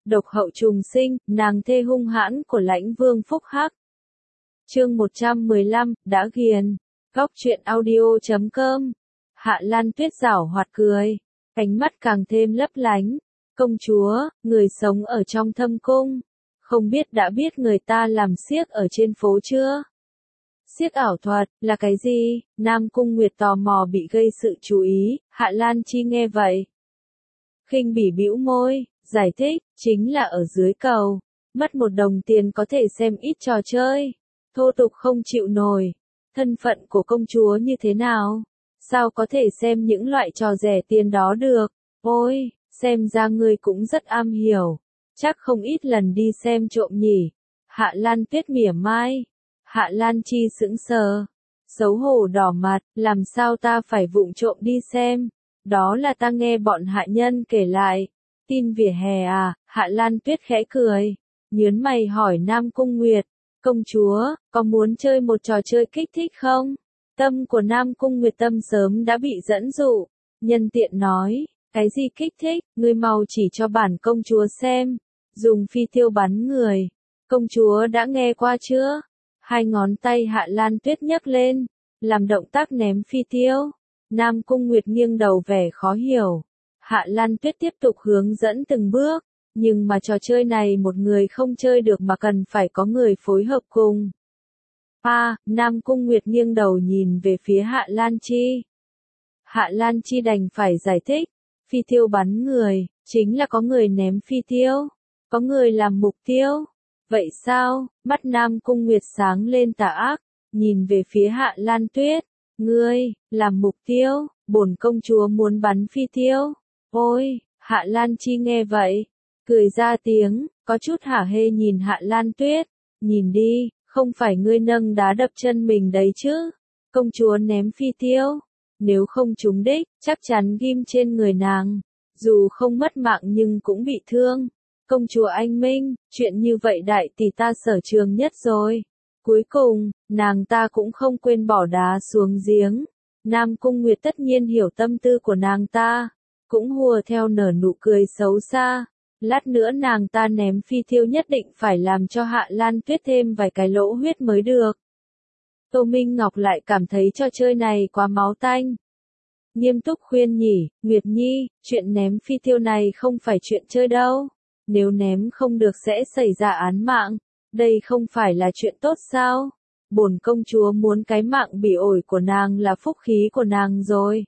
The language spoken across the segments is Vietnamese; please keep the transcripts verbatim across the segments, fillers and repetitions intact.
độc hậu trùng sinh, nàng thê hung hãn của lãnh vương Phúc Hắc. Chương một trăm mười lăm, đã ghiền. Góc truyện audio chấm com. Hạ Lan Tuyết giảo hoạt cười, ánh mắt càng thêm lấp lánh. Công chúa, người sống ở trong thâm cung, không biết đã biết người ta làm xiếc ở trên phố chưa? Xiếc ảo thuật, là cái gì? Nam Cung Nguyệt tò mò bị gây sự chú ý, Hạ Lan Chi nghe vậy. Khinh bỉ bĩu môi, giải thích, chính là ở dưới cầu, mất một đồng tiền có thể xem ít trò chơi. Thô tục không chịu nổi, thân phận của công chúa như thế nào? Sao có thể xem những loại trò rẻ tiền đó được? Ôi, xem ra ngươi cũng rất am hiểu, chắc không ít lần đi xem trộm nhỉ? Hạ Lan Tuyết mỉa mai. Hạ Lan Chi sững sờ, xấu hổ đỏ mặt, làm sao ta phải vụng trộm đi xem? Đó là ta nghe bọn hạ nhân kể lại. Tin vỉa hè à? Hạ Lan Tuyết khẽ cười, nhớn mày hỏi Nam Cung Nguyệt, công chúa, có muốn chơi một trò chơi kích thích không? Tâm của Nam Cung Nguyệt Tâm sớm đã bị dẫn dụ, nhân tiện nói, cái gì kích thích, ngươi mau chỉ cho bản công chúa xem, dùng phi tiêu bắn người. Công chúa đã nghe qua chưa? Hai ngón tay Hạ Lan Tuyết nhấc lên, làm động tác ném phi tiêu. Nam Cung Nguyệt nghiêng đầu vẻ khó hiểu. Hạ Lan Tuyết tiếp tục hướng dẫn từng bước, nhưng mà trò chơi này một người không chơi được mà cần phải có người phối hợp cùng. À, Nam Cung Nguyệt nghiêng đầu nhìn về phía Hạ Lan Chi. Hạ Lan Chi đành phải giải thích, phi tiêu bắn người, chính là có người ném phi tiêu, có người làm mục tiêu. Vậy sao? Mắt Nam Cung Nguyệt sáng lên tà ác, nhìn về phía Hạ Lan Tuyết. Ngươi, làm mục tiêu, bổn công chúa muốn bắn phi tiêu. Ôi, Hạ Lan Chi nghe vậy, cười ra tiếng, có chút hả hê nhìn Hạ Lan Tuyết. Nhìn đi, không phải ngươi nâng đá đập chân mình đấy chứ. Công chúa ném phi tiêu, nếu không trúng đích, chắc chắn ghim trên người nàng. Dù không mất mạng nhưng cũng bị thương. Công chúa anh minh, chuyện như vậy đại tỷ ta sở trường nhất rồi. Cuối cùng, nàng ta cũng không quên bỏ đá xuống giếng. Nam Cung Nguyệt tất nhiên hiểu tâm tư của nàng ta, cũng hùa theo nở nụ cười xấu xa. Lát nữa nàng ta ném phi tiêu nhất định phải làm cho Hạ Lan Tuyết thêm vài cái lỗ huyết mới được. Tô Minh Ngọc lại cảm thấy trò chơi này quá máu tanh. Nghiêm túc khuyên nhỉ, Nguyệt Nhi, chuyện ném phi tiêu này không phải chuyện chơi đâu. Nếu ném không được sẽ xảy ra án mạng, đây không phải là chuyện tốt sao? Bổn công chúa muốn cái mạng bị ổi của nàng là phúc khí của nàng rồi.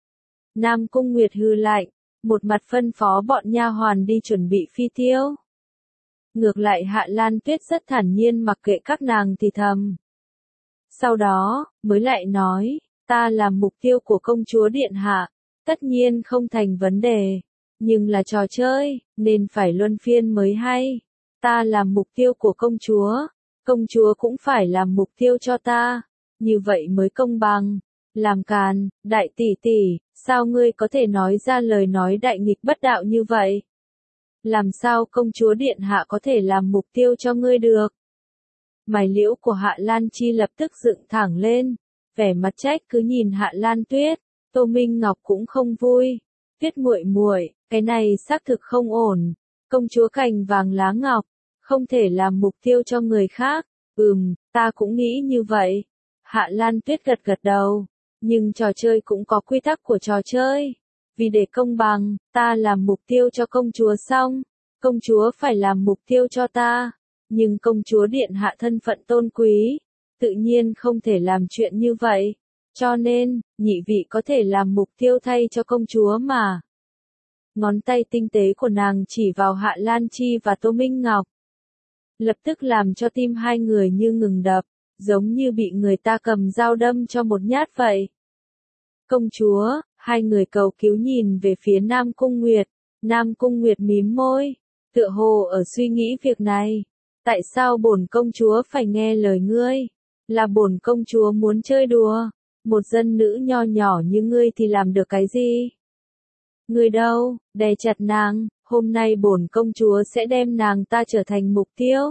Nam Cung Nguyệt hừ lạnh, một mặt phân phó bọn nha hoàn đi chuẩn bị phi tiêu. Ngược lại Hạ Lan Tuyết rất thản nhiên mặc kệ các nàng thì thầm. Sau đó, mới lại nói, ta làm mục tiêu của công chúa điện hạ, tất nhiên không thành vấn đề. Nhưng là trò chơi, nên phải luân phiên mới hay. Ta làm mục tiêu của công chúa, công chúa cũng phải làm mục tiêu cho ta. Như vậy mới công bằng. Làm càn, đại tỷ tỷ, sao ngươi có thể nói ra lời nói đại nghịch bất đạo như vậy? Làm sao công chúa điện hạ có thể làm mục tiêu cho ngươi được? Mày liễu của Hạ Lan Chi lập tức dựng thẳng lên, vẻ mặt trách cứ nhìn Hạ Lan Tuyết. Tô Minh Ngọc cũng không vui. Tuyết muội muội, cái này xác thực không ổn. Công chúa cành vàng lá ngọc, không thể làm mục tiêu cho người khác. Ừm, ta cũng nghĩ như vậy. Hạ Lan Tuyết gật gật đầu. Nhưng trò chơi cũng có quy tắc của trò chơi. Vì để công bằng, ta làm mục tiêu cho công chúa xong, công chúa phải làm mục tiêu cho ta. Nhưng công chúa điện hạ thân phận tôn quý, tự nhiên không thể làm chuyện như vậy. Cho nên, nhị vị có thể làm mục tiêu thay cho công chúa mà. Ngón tay tinh tế của nàng chỉ vào Hạ Lan Chi và Tô Minh Ngọc. Lập tức làm cho tim hai người như ngừng đập, giống như bị người ta cầm dao đâm cho một nhát vậy. Công chúa, hai người cầu cứu nhìn về phía Nam Cung Nguyệt. Nam Cung Nguyệt mím môi, tựa hồ ở suy nghĩ việc này. Tại sao bổn công chúa phải nghe lời ngươi? Là bổn công chúa muốn chơi đùa. Một dân nữ nho nhỏ như ngươi thì làm được cái gì? Ngươi đâu, đè chặt nàng, hôm nay bổn công chúa sẽ đem nàng ta trở thành mục tiêu.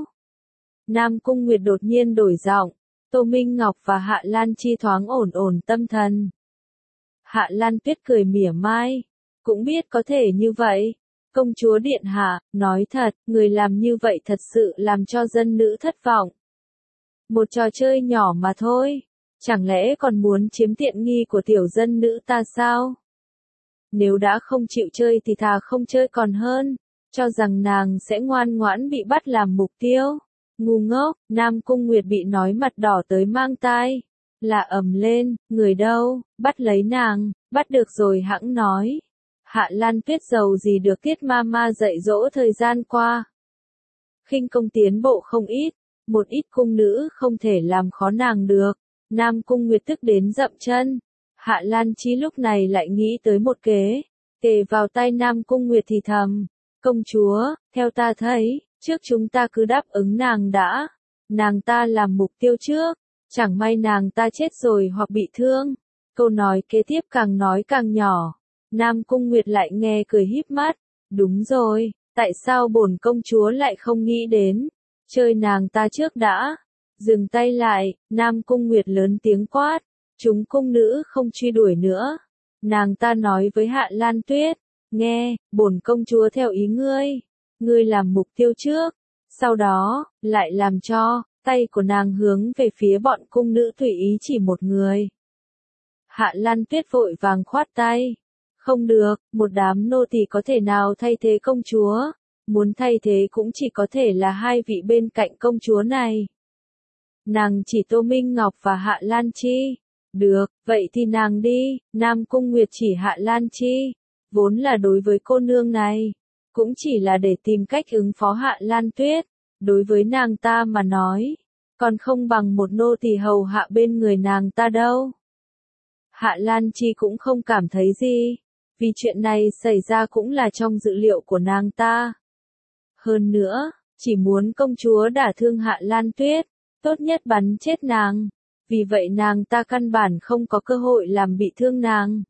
Nam Cung Nguyệt đột nhiên đổi giọng, Tô Minh Ngọc và Hạ Lan Chi thoáng ổn ổn tâm thần. Hạ Lan Tuyết cười mỉa mai, cũng biết có thể như vậy, công chúa điện hạ, nói thật, người làm như vậy thật sự làm cho dân nữ thất vọng. Một trò chơi nhỏ mà thôi, chẳng lẽ còn muốn chiếm tiện nghi của tiểu dân nữ ta sao? Nếu đã không chịu chơi thì thà không chơi còn hơn, cho rằng nàng sẽ ngoan ngoãn bị bắt làm mục tiêu. Ngu ngốc, Nam Cung Nguyệt bị nói mặt đỏ tới mang tai, là ầm lên, người đâu, bắt lấy nàng, bắt được rồi hẵng nói. Hạ Lan Tuyết giàu gì được Tiết Mama dạy dỗ thời gian qua. Khinh công tiến bộ không ít, một ít cung nữ không thể làm khó nàng được. Nam Cung Nguyệt tức đến dậm chân. Hạ Lan Chí lúc này lại nghĩ tới một kế, kề vào tai Nam Cung Nguyệt thì thầm, công chúa, theo ta thấy, trước chúng ta cứ đáp ứng nàng đã, nàng ta làm mục tiêu trước, chẳng may nàng ta chết rồi hoặc bị thương. Câu nói kế tiếp càng nói càng nhỏ, Nam Cung Nguyệt lại nghe cười híp mắt, đúng rồi, tại sao bổn công chúa lại không nghĩ đến, chơi nàng ta trước đã. Dừng tay lại, Nam Cung Nguyệt lớn tiếng quát, chúng cung nữ không truy đuổi nữa. Nàng ta nói với Hạ Lan Tuyết, nghe, bổn công chúa theo ý ngươi, ngươi làm mục tiêu trước, sau đó, lại làm cho, tay của nàng hướng về phía bọn cung nữ tùy ý chỉ một người. Hạ Lan Tuyết vội vàng khoát tay, không được, một đám nô tỳ có thể nào thay thế công chúa, muốn thay thế cũng chỉ có thể là hai vị bên cạnh công chúa này. Nàng chỉ Tô Minh Ngọc và Hạ Lan Chi. Được, vậy thì nàng đi. Nam Cung Nguyệt chỉ Hạ Lan Chi. Vốn là đối với cô nương này, cũng chỉ là để tìm cách ứng phó Hạ Lan Tuyết. Đối với nàng ta mà nói, còn không bằng một nô tỳ hầu hạ bên người nàng ta đâu. Hạ Lan Chi cũng không cảm thấy gì, vì chuyện này xảy ra cũng là trong dự liệu của nàng ta. Hơn nữa, chỉ muốn công chúa đả thương Hạ Lan Tuyết, tốt nhất bắn chết nàng, vì vậy nàng ta căn bản không có cơ hội làm bị thương nàng.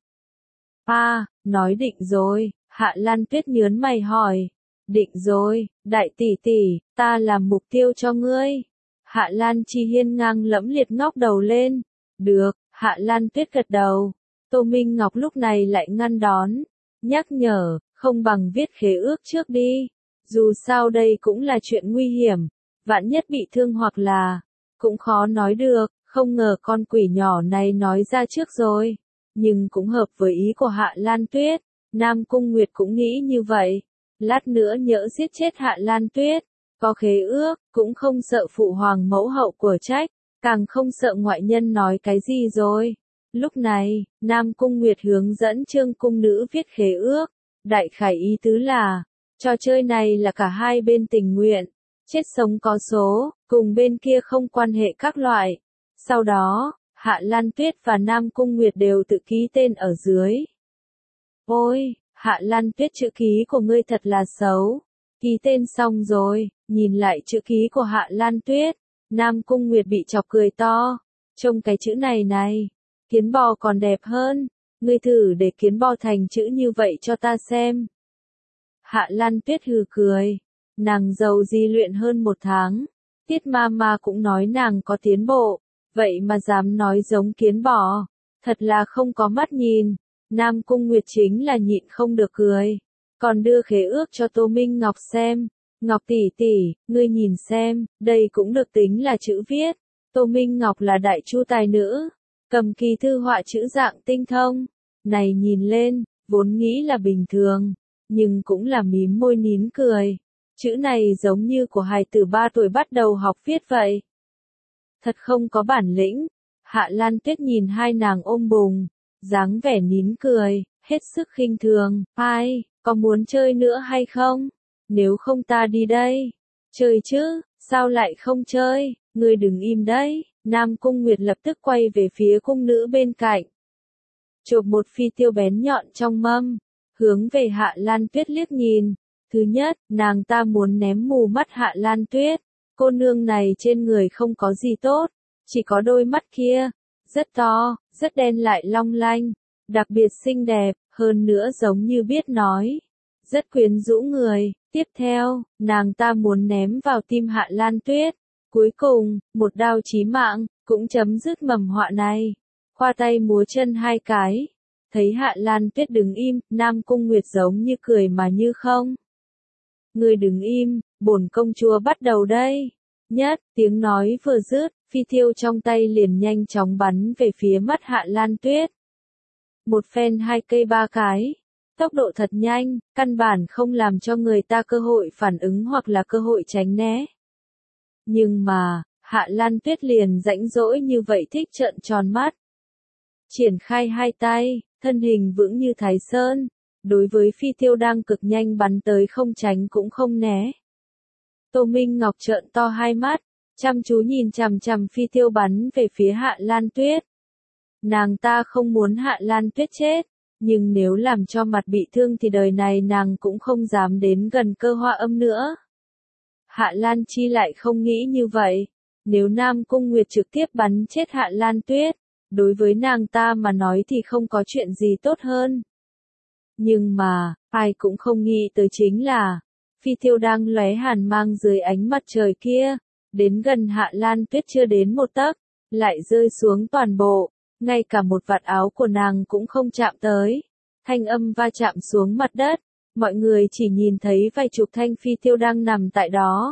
À, nói định rồi, Hạ Lan Tuyết nhớn mày hỏi. Định rồi, đại tỷ tỷ, ta làm mục tiêu cho ngươi. Hạ Lan Chi hiên ngang lẫm liệt ngóc đầu lên. Được, Hạ Lan Tuyết gật đầu. Tô Minh Ngọc lúc này lại ngăn đón, nhắc nhở, không bằng viết khế ước trước đi. Dù sao đây cũng là chuyện nguy hiểm, vạn nhất bị thương hoặc là, cũng khó nói được, không ngờ con quỷ nhỏ này nói ra trước rồi. Nhưng cũng hợp với ý của Hạ Lan Tuyết, Nam Cung Nguyệt cũng nghĩ như vậy. Lát nữa nhỡ giết chết Hạ Lan Tuyết, có khế ước, cũng không sợ phụ hoàng mẫu hậu của trách, càng không sợ ngoại nhân nói cái gì rồi. Lúc này, Nam Cung Nguyệt hướng dẫn Trương cung nữ viết khế ước, đại khái ý tứ là, trò chơi này là cả hai bên tình nguyện, chết sống có số, cùng bên kia không quan hệ các loại. Sau đó, Hạ Lan Tuyết và Nam Cung Nguyệt đều tự ký tên ở dưới. Ôi, Hạ Lan Tuyết, chữ ký của ngươi thật là xấu. Ký tên xong rồi, nhìn lại chữ ký của Hạ Lan Tuyết, Nam Cung Nguyệt bị chọc cười to. Trông cái chữ này này, kiến bò còn đẹp hơn, ngươi thử để kiến bò thành chữ như vậy cho ta xem. Hạ Lan Tuyết hừ cười, nàng giàu di luyện hơn một tháng, Tiết Mama cũng nói nàng có tiến bộ, vậy mà dám nói giống kiến bò, thật là không có mắt nhìn. Nam Cung Nguyệt chính là nhịn không được cười, còn đưa khế ước cho Tô Minh Ngọc xem. Ngọc tỷ tỷ, ngươi nhìn xem, đây cũng được tính là chữ viết. Tô Minh Ngọc là đại chu tài nữ, cầm kỳ thư họa chữ dạng tinh thông, này nhìn lên, vốn nghĩ là bình thường, nhưng cũng là mím môi nín cười. Chữ này giống như của hài tử ba tuổi bắt đầu học viết vậy. Thật không có bản lĩnh. Hạ Lan Tuyết nhìn hai nàng ôm bùng, dáng vẻ nín cười, hết sức khinh thường. Ai, có muốn chơi nữa hay không? Nếu không ta đi đây. Chơi chứ, sao lại không chơi, ngươi đừng im đấy. Nam Cung Nguyệt lập tức quay về phía cung nữ bên cạnh, chộp một phi tiêu bén nhọn trong mâm, hướng về Hạ Lan Tuyết liếc nhìn. Thứ nhất, nàng ta muốn ném mù mắt Hạ Lan Tuyết. Cô nương này trên người không có gì tốt, chỉ có đôi mắt kia, rất to, rất đen lại long lanh, đặc biệt xinh đẹp, hơn nữa giống như biết nói, rất quyến rũ người. Tiếp theo, nàng ta muốn ném vào tim Hạ Lan Tuyết. Cuối cùng, một đao chí mạng, cũng chấm dứt mầm họa này. Khoa tay múa chân hai cái, Thấy Hạ Lan Tuyết đứng im, Nam Cung Nguyệt giống như cười mà như không. Ngươi đứng im, bổn công chúa bắt đầu đây. Nhất, tiếng nói vừa dứt, phi tiêu trong tay liền nhanh chóng bắn về phía mắt Hạ Lan Tuyết. Một phen hai cây ba cái. Tốc độ thật nhanh, căn bản không làm cho người ta cơ hội phản ứng hoặc là cơ hội tránh né. Nhưng mà, Hạ Lan Tuyết liền rãnh rỗi như vậy thích trợn tròn mắt. Triển khai hai tay, thân hình vững như Thái Sơn, đối với phi tiêu đang cực nhanh bắn tới không tránh cũng không né. Tô Minh Ngọc trợn to hai mắt, chăm chú nhìn chằm chằm phi tiêu bắn về phía Hạ Lan Tuyết. Nàng ta không muốn Hạ Lan Tuyết chết, nhưng nếu làm cho mặt bị thương thì đời này nàng cũng không dám đến gần Cơ Hoa Âm nữa. Hạ Lan Chi lại không nghĩ như vậy, nếu Nam Cung Nguyệt trực tiếp bắn chết Hạ Lan Tuyết, đối với nàng ta mà nói thì không có chuyện gì tốt hơn. Nhưng mà, ai cũng không nghĩ tới chính là, phi tiêu đang lóe hàn mang dưới ánh mặt trời kia, đến gần Hạ Lan Tuyết chưa đến một tấc, lại rơi xuống toàn bộ, ngay cả một vạt áo của nàng cũng không chạm tới. Thanh âm va chạm xuống mặt đất, mọi người chỉ nhìn thấy vài chục thanh phi tiêu đang nằm tại đó.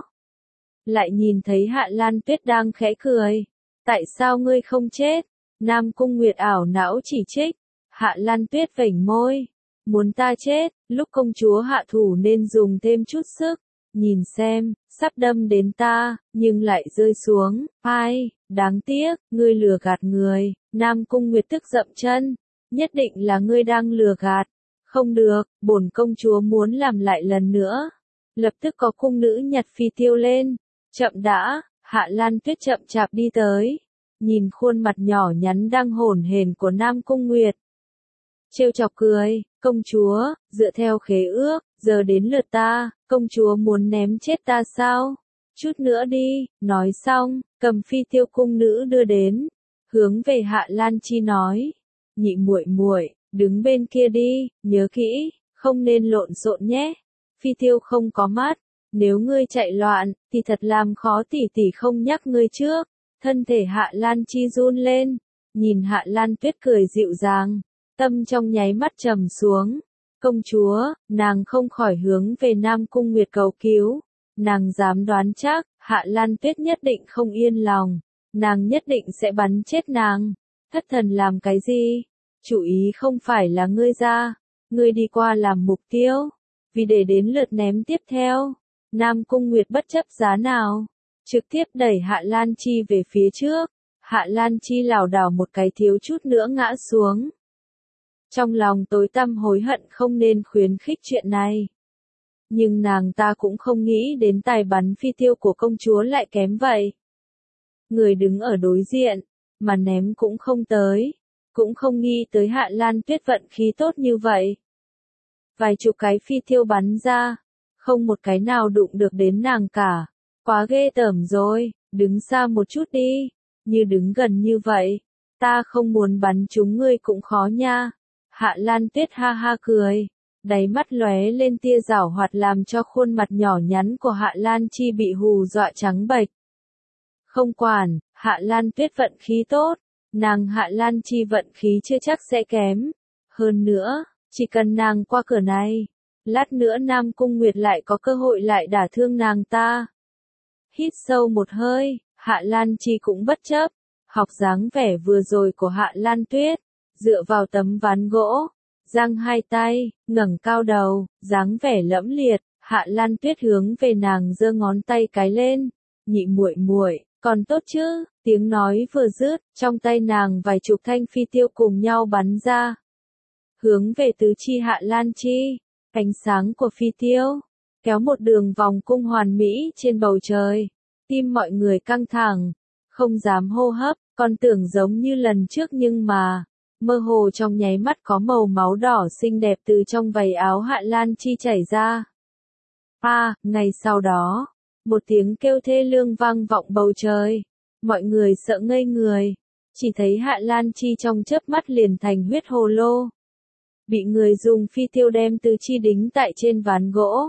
Lại nhìn thấy Hạ Lan Tuyết đang khẽ cười. Tại sao ngươi không chết? Nam Cung Nguyệt ảo não chỉ trích. Hạ Lan Tuyết vểnh môi. Muốn ta chết, lúc công chúa hạ thủ nên dùng thêm chút sức. Nhìn xem, sắp đâm đến ta, nhưng lại rơi xuống. Ai, đáng tiếc, ngươi lừa gạt người. Nam Cung Nguyệt tức dậm chân. Nhất định là ngươi đang lừa gạt. Không được, bổn công chúa muốn làm lại lần nữa. Lập tức có cung nữ nhặt phi tiêu lên. Chậm đã, Hạ Lan Tuyết chậm chạp đi tới. Nhìn khuôn mặt nhỏ nhắn đang hổn hển của Nam Cung Nguyệt. Trêu chọc cười, công chúa, dựa theo khế ước, giờ đến lượt ta, công chúa muốn ném chết ta sao? Chút nữa đi, nói xong, cầm phi tiêu cung nữ đưa đến, hướng về Hạ Lan Chi nói, nhị muội muội, đứng bên kia đi, nhớ kỹ, không nên lộn xộn nhé. Phi tiêu không có mắt, nếu ngươi chạy loạn, thì thật làm khó tỷ tỷ không nhắc ngươi trước. Thân thể Hạ Lan Chi run lên, nhìn Hạ Lan Tuyết cười dịu dàng, tâm trong nháy mắt trầm xuống. Công chúa, nàng không khỏi hướng về Nam Cung Nguyệt cầu cứu. Nàng dám đoán chắc, Hạ Lan Tuyết nhất định không yên lòng, nàng nhất định sẽ bắn chết nàng. Thất thần làm cái gì? Chủ ý không phải là ngươi ra, ngươi đi qua làm mục tiêu, vì để đến lượt ném tiếp theo. Nam Cung Nguyệt bất chấp giá nào, trực tiếp đẩy Hạ Lan Chi về phía trước. Hạ Lan Chi lảo đảo một cái thiếu chút nữa ngã xuống. Trong lòng tối tăm hối hận không nên khuyến khích chuyện này. Nhưng nàng ta cũng không nghĩ đến tài bắn phi tiêu của công chúa lại kém vậy. Người đứng ở đối diện, mà ném cũng không tới, cũng không nghĩ tới Hạ Lan Tuyết vận khí tốt như vậy. Vài chục cái phi tiêu bắn ra, không một cái nào đụng được đến nàng cả. Quá ghê tởm rồi, đứng xa một chút đi, như đứng gần như vậy, ta không muốn bắn chúng ngươi cũng khó nha. Hạ Lan Tuyết ha ha cười, đáy mắt lóe lên tia giảo hoạt làm cho khuôn mặt nhỏ nhắn của Hạ Lan Chi bị hù dọa trắng bệch. Không quản, Hạ Lan Tuyết vận khí tốt, nàng Hạ Lan Chi vận khí chưa chắc sẽ kém. Hơn nữa, chỉ cần nàng qua cửa này, lát nữa Nam Cung Nguyệt lại có cơ hội lại đả thương nàng ta. Hít sâu một hơi, Hạ Lan Chi cũng bất chấp, học dáng vẻ vừa rồi của Hạ Lan Tuyết, dựa vào tấm ván gỗ, giang hai tay, ngẩng cao đầu, dáng vẻ lẫm liệt. Hạ Lan Tuyết hướng về nàng giơ ngón tay cái lên, nhị muội muội, còn tốt chứ? Tiếng nói vừa dứt, trong tay nàng vài chục thanh phi tiêu cùng nhau bắn ra, hướng về tứ chi Hạ Lan Chi. Ánh sáng của phi tiêu kéo một đường vòng cung hoàn mỹ trên bầu trời, tim mọi người căng thẳng, không dám hô hấp, còn tưởng giống như lần trước nhưng mà, mơ hồ trong nháy mắt có màu máu đỏ xinh đẹp từ trong vầy áo Hạ Lan Chi chảy ra. A, à, ngày sau đó, một tiếng kêu thê lương vang vọng bầu trời, mọi người sợ ngây người, chỉ thấy Hạ Lan Chi trong chớp mắt liền thành huyết hồ lô, bị người dùng phi tiêu đem tứ chi đính tại trên ván gỗ.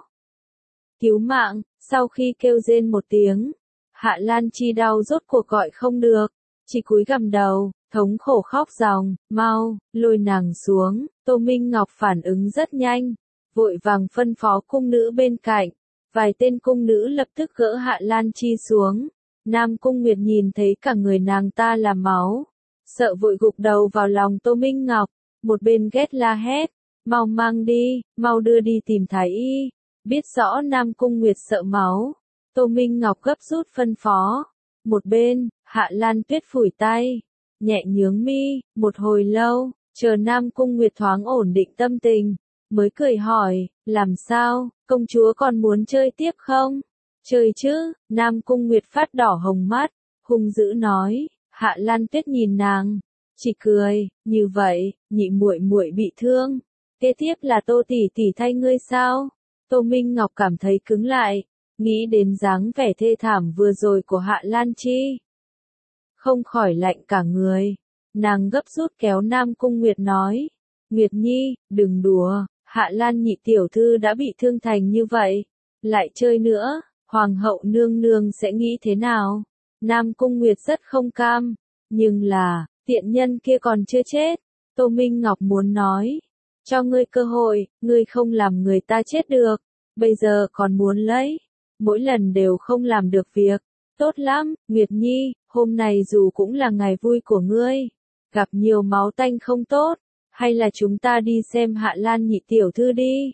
Cứu mạng, sau khi kêu rên một tiếng, Hạ Lan Chi đau rốt cuộc gọi không được, chỉ cúi gằm đầu, thống khổ khóc ròng, mau, lôi nàng xuống. Tô Minh Ngọc phản ứng rất nhanh, vội vàng phân phó cung nữ bên cạnh, vài tên cung nữ lập tức gỡ Hạ Lan Chi xuống. Nam Cung Nguyệt nhìn thấy cả người nàng ta là máu, sợ vội gục đầu vào lòng Tô Minh Ngọc, một bên ghét la hét, mau mang đi, mau đưa đi tìm thái y. Biết rõ Nam Cung Nguyệt sợ máu, Tô Minh Ngọc gấp rút phân phó. Một bên, Hạ Lan Tuyết phủi tay, nhẹ nhướng mi, một hồi lâu, chờ Nam Cung Nguyệt thoáng ổn định tâm tình, mới cười hỏi, làm sao, công chúa còn muốn chơi tiếp không? Chơi chứ. Nam Cung Nguyệt phát đỏ hồng mắt, hung dữ nói. Hạ Lan Tuyết nhìn nàng, chỉ cười, như vậy, nhị muội muội bị thương, kế tiếp là Tô tỷ tỷ thay ngươi sao? Tô Minh Ngọc cảm thấy cứng lại, nghĩ đến dáng vẻ thê thảm vừa rồi của Hạ Lan Chi, không khỏi lạnh cả người. Nàng gấp rút kéo Nam Cung Nguyệt nói, Nguyệt Nhi, đừng đùa, Hạ Lan nhị tiểu thư đã bị thương thành như vậy, lại chơi nữa, Hoàng hậu nương nương sẽ nghĩ thế nào? Nam Cung Nguyệt rất không cam, nhưng là, tiện nhân kia còn chưa chết. Tô Minh Ngọc muốn nói, cho ngươi cơ hội, ngươi không làm người ta chết được, bây giờ còn muốn lấy, mỗi lần đều không làm được việc. Tốt lắm, Nguyệt Nhi, hôm nay dù cũng là ngày vui của ngươi, gặp nhiều máu tanh không tốt, hay là chúng ta đi xem Hạ Lan nhị tiểu thư đi.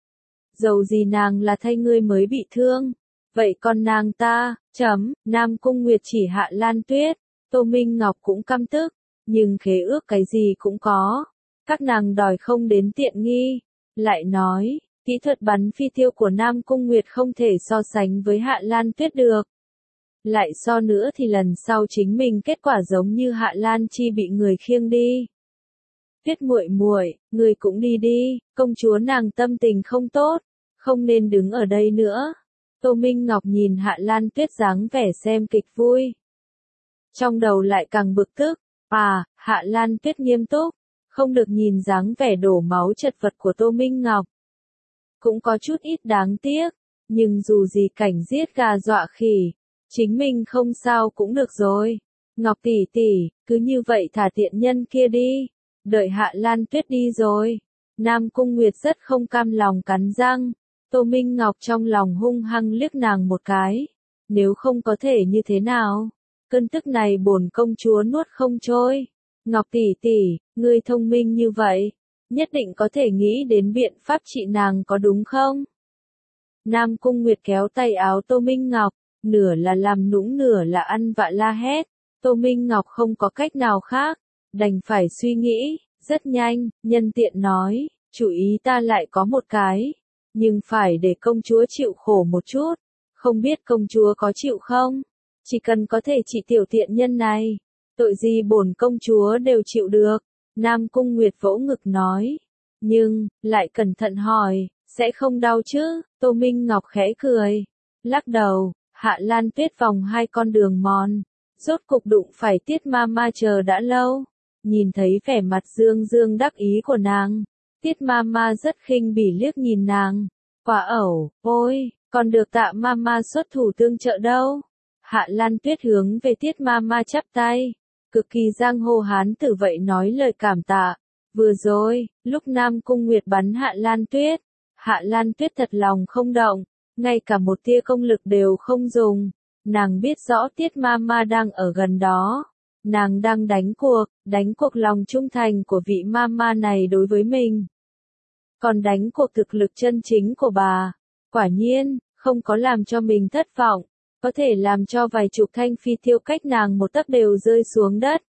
Dầu gì nàng là thay ngươi mới bị thương, vậy còn nàng ta, chấm. Nam Cung Nguyệt chỉ Hạ Lan Tuyết, Tô Minh Ngọc cũng căm tức, nhưng khế ước cái gì cũng có, các nàng đòi không đến tiện nghi, lại nói, kỹ thuật bắn phi tiêu của Nam Cung Nguyệt không thể so sánh với Hạ Lan Tuyết được. Lại so nữa thì lần sau chính mình kết quả giống như Hạ Lan Chi bị người khiêng đi. Tuyết muội muội, người cũng đi đi, công chúa nàng tâm tình không tốt, không nên đứng ở đây nữa. Tô Minh Ngọc nhìn Hạ Lan Tuyết dáng vẻ xem kịch vui, trong đầu lại càng bực tức. À, Hạ Lan Tuyết nghiêm túc, không được nhìn dáng vẻ đổ máu chật vật của Tô Minh Ngọc. Cũng có chút ít đáng tiếc, nhưng dù gì cảnh giết gà dọa khỉ, chính mình không sao cũng được rồi. Ngọc tỷ tỷ, cứ như vậy thả tiện nhân kia đi, đợi Hạ Lan Tuyết đi rồi. Nam Cung Nguyệt rất không cam lòng cắn răng, Tô Minh Ngọc trong lòng hung hăng liếc nàng một cái. Nếu không có thể như thế nào? Cơn tức này bổn công chúa nuốt không trôi. Ngọc tỷ tỷ, ngươi thông minh như vậy, nhất định có thể nghĩ đến biện pháp trị nàng có đúng không? Nam Cung Nguyệt kéo tay áo Tô Minh Ngọc, nửa là làm nũng nửa là ăn vạ la hét. Tô Minh Ngọc không có cách nào khác, đành phải suy nghĩ, rất nhanh, nhân tiện nói, chủ ý ta lại có một cái, nhưng phải để công chúa chịu khổ một chút, không biết công chúa có chịu không? Chỉ cần có thể trị tiểu tiện nhân này, tội gì bổn công chúa đều chịu được. Nam Cung Nguyệt vỗ ngực nói, nhưng, lại cẩn thận hỏi, sẽ không đau chứ? Tô Minh Ngọc khẽ cười, lắc đầu. Hạ Lan Tuyết vòng hai con đường mòn, rốt cục đụng phải Tiết Mama chờ đã lâu. Nhìn thấy vẻ mặt dương dương đắc ý của nàng, Tiết Mama rất khinh bỉ liếc nhìn nàng. Quả ẩu, ôi, còn được Tạ Mama xuất thủ tương trợ đâu. Hạ Lan Tuyết hướng về Tiết Mama chắp tay, cực kỳ giang hồ hán tử vậy nói lời cảm tạ. Vừa rồi, lúc Nam Cung Nguyệt bắn Hạ Lan Tuyết, Hạ Lan Tuyết thật lòng không động, ngay cả một tia công lực đều không dùng. Nàng biết rõ Tiết Mama đang ở gần đó, nàng đang đánh cuộc, đánh cuộc lòng trung thành của vị Mama này đối với mình. Còn đánh cuộc thực lực chân chính của bà, quả nhiên, không có làm cho mình thất vọng, có thể làm cho vài chục thanh phi tiêu cách nàng một tấc đều rơi xuống đất.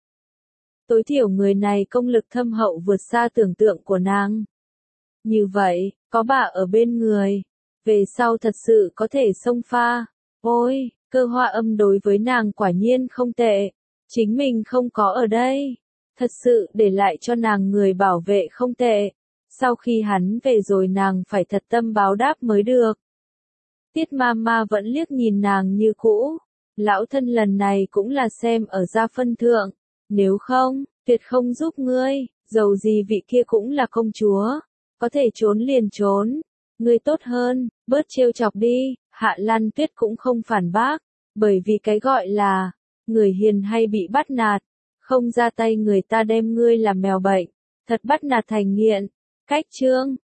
Tối thiểu người này công lực thâm hậu vượt xa tưởng tượng của nàng. Như vậy, có bà ở bên người, về sau thật sự có thể xông pha. Ôi, cơ hoa âm đối với nàng quả nhiên không tệ, chính mình không có ở đây, thật sự để lại cho nàng người bảo vệ không tệ. Sau khi hắn về rồi nàng phải thật tâm báo đáp mới được. Tiết Mama vẫn liếc nhìn nàng như cũ, lão thân lần này cũng là xem ở gia phân thượng, nếu không, tuyệt không giúp ngươi, dầu gì vị kia cũng là công chúa, có thể trốn liền trốn, ngươi tốt hơn, bớt trêu chọc đi. Hạ Lan Tuyết cũng không phản bác, bởi vì cái gọi là, người hiền hay bị bắt nạt, không ra tay người ta đem ngươi làm mèo bệnh, thật bắt nạt thành nghiện. Cách chương